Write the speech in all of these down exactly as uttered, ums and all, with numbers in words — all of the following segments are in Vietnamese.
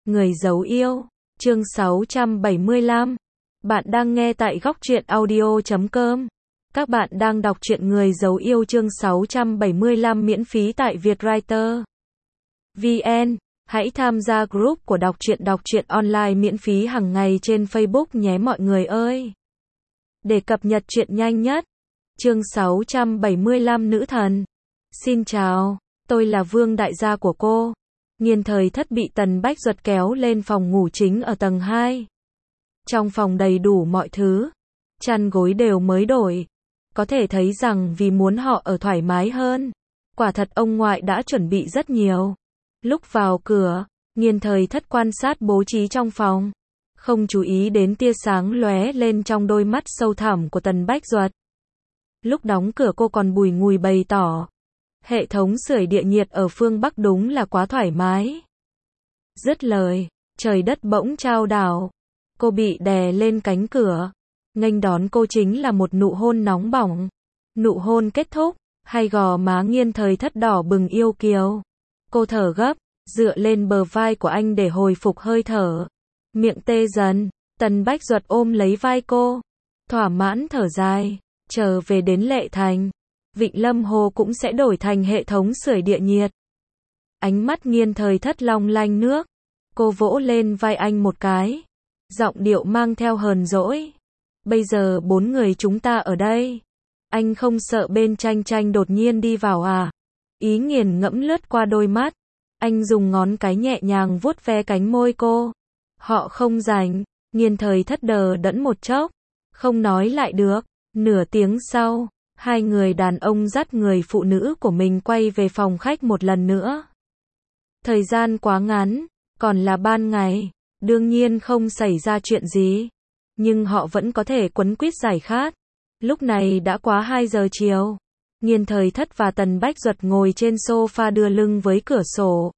Người giấu yêu, chương sáu trăm bảy mươi lăm. Bạn đang nghe tại góc truyện audio chấm com. Các bạn đang đọc truyện Người giấu yêu chương sáu trăm bảy mươi lăm miễn phí tại Vietwriter vê en. Hãy tham gia group của đọc truyện đọc truyện online miễn phí hàng ngày trên Facebook nhé mọi người ơi. Để cập nhật truyện nhanh nhất. Chương sáu trăm bảy mươi lăm Nữ thần. Xin chào, tôi là Vương đại gia của cô. Nghiên Thời Thất bị Tần Bách Duật kéo lên phòng ngủ chính ở tầng hai. Trong phòng đầy đủ mọi thứ, chăn gối đều mới đổi. Có thể thấy rằng vì muốn họ ở thoải mái hơn, quả thật ông ngoại đã chuẩn bị rất nhiều. Lúc vào cửa, Nghiên Thời Thất quan sát bố trí trong phòng, không chú ý đến tia sáng lóe lên trong đôi mắt sâu thẳm của Tần Bách Duật. Lúc đóng cửa cô còn bùi ngùi bày tỏ, hệ thống sưởi địa nhiệt ở phương Bắc đúng là quá thoải mái. Dứt lời, trời đất bỗng chao đảo. Cô bị đè lên cánh cửa. Nghênh đón cô chính là một nụ hôn nóng bỏng. Nụ hôn kết thúc, hai gò má Nghiên Thời Thất đỏ bừng yêu kiều. Cô thở gấp, dựa lên bờ vai của anh để hồi phục hơi thở. Miệng tê dần, Tần Bách Duật ôm lấy vai cô. Thỏa mãn thở dài, trở về đến Lệ Thành. Vịnh Lâm Hồ cũng sẽ đổi thành hệ thống sưởi địa nhiệt. Ánh mắt Nghiên Thời Thất long lanh nước. Cô vỗ lên vai anh một cái. Giọng điệu mang theo hờn dỗi. Bây giờ bốn người chúng ta ở đây. Anh không sợ bên Tranh Tranh đột nhiên đi vào à? Ý nghiền ngẫm lướt qua đôi mắt. Anh dùng ngón cái nhẹ nhàng vuốt ve cánh môi cô. Họ không rảnh. Nghiên Thời Thất đờ đẫn một chốc. Không nói lại được. Nửa tiếng sau, hai người đàn ông dắt người phụ nữ của mình quay về phòng khách một lần nữa. Thời gian quá ngắn, còn là ban ngày, đương nhiên không xảy ra chuyện gì. Nhưng họ vẫn có thể quấn quýt giải khát. Lúc này đã quá hai giờ chiều. Nghiên Thời Thất và Tần Bách Duật ngồi trên sofa đưa lưng với cửa sổ.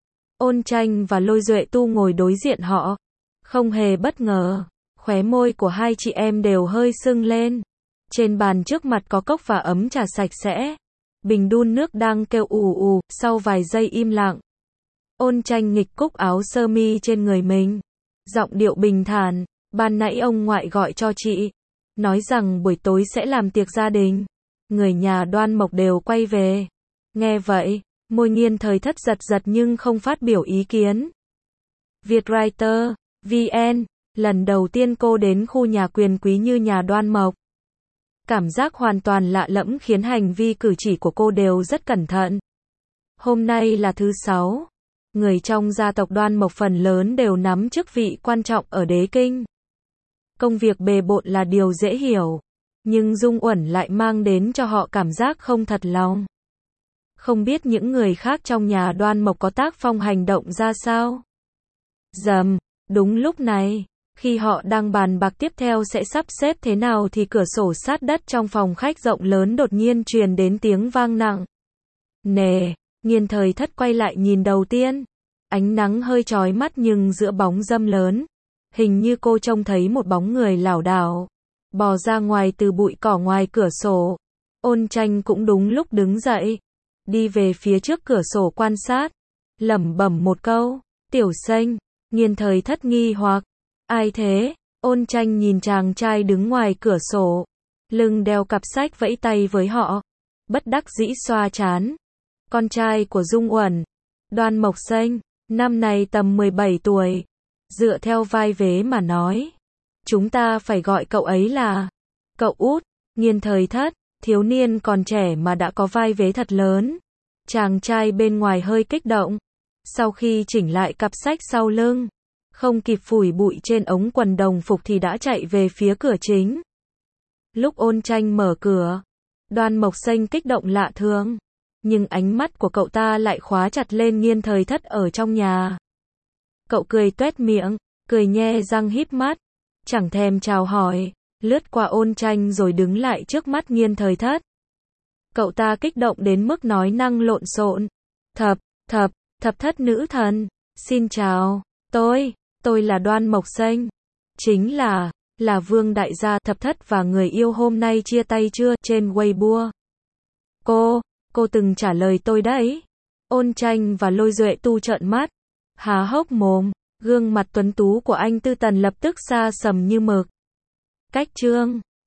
Ôn Tranh và Lôi Duệ Tu ngồi đối diện họ. Không hề bất ngờ, khóe môi của hai chị em đều hơi sưng lên. Trên bàn trước mặt có cốc và ấm trà sạch sẽ. Bình đun nước đang kêu ù ù, sau vài giây im lặng. Ôn Tranh nghịch cúc áo sơ mi trên người mình. Giọng điệu bình thản, ban nãy ông ngoại gọi cho chị. Nói rằng buổi tối sẽ làm tiệc gia đình. Người nhà Đoan Mộc đều quay về. Nghe vậy, môi Nghiên Thời Thất giật giật nhưng không phát biểu ý kiến. Vietwriter vê en, lần đầu tiên cô đến khu nhà quyền quý như nhà Đoan Mộc. Cảm giác hoàn toàn lạ lẫm khiến hành vi cử chỉ của cô đều rất cẩn thận. Hôm nay là thứ sáu. Người trong gia tộc Đoan Mộc phần lớn đều nắm chức vị quan trọng ở đế kinh. Công việc bề bộn là điều dễ hiểu. Nhưng Dung Uẩn lại mang đến cho họ cảm giác không thật lòng. Không biết những người khác trong nhà Đoan Mộc có tác phong hành động ra sao. Dầm, đúng lúc này. Khi họ đang bàn bạc tiếp theo sẽ sắp xếp thế nào thì cửa sổ sát đất trong phòng khách rộng lớn đột nhiên truyền đến tiếng vang nặng. Nè, Nghiên Thời Thất quay lại nhìn đầu tiên. Ánh nắng hơi chói mắt nhưng giữa bóng râm lớn. Hình như cô trông thấy một bóng người lảo đảo. Bò ra ngoài từ bụi cỏ ngoài cửa sổ. Ôn Tranh cũng đúng lúc đứng dậy. Đi về phía trước cửa sổ quan sát. Lẩm bẩm một câu. Tiểu Xanh. Nghiên Thời Thất nghi hoặc. Ai thế? Ôn Tranh nhìn chàng trai đứng ngoài cửa sổ. Lưng đeo cặp sách vẫy tay với họ. Bất đắc dĩ xoa trán. Con trai của Dung Uẩn. Đoan Mộc Xanh. Năm nay tầm mười bảy tuổi. Dựa theo vai vế mà nói. Chúng ta phải gọi cậu ấy là cậu út. Nghiên Thời Thất. Thiếu niên còn trẻ mà đã có vai vế thật lớn. Chàng trai bên ngoài hơi kích động. Sau khi chỉnh lại cặp sách sau lưng. Không kịp phủi bụi trên ống quần đồng phục thì đã chạy về phía cửa chính. Lúc Ôn Tranh mở cửa, Đoan Mộc Xanh kích động lạ thường. Nhưng ánh mắt của cậu ta lại khóa chặt lên Nghiên Thời Thất ở trong nhà. Cậu cười tuét miệng, cười nhe răng híp mắt. Chẳng thèm chào hỏi, lướt qua Ôn Tranh rồi đứng lại trước mắt Nghiên Thời Thất. Cậu ta kích động đến mức nói năng lộn xộn. Thập, thập, thập thất nữ thần. Xin chào, tôi... Tôi là Đoan Mộc Xanh. Chính là, là Vương đại gia thập thất và người yêu hôm nay chia tay chưa, trên Weibo. Cô, cô từng trả lời tôi đấy. Ôn Tranh và Lôi Duệ Tu trợn mắt. Há hốc mồm, Gương mặt tuấn tú của anh Tư Tần lập tức xa sầm như mực. Cách chương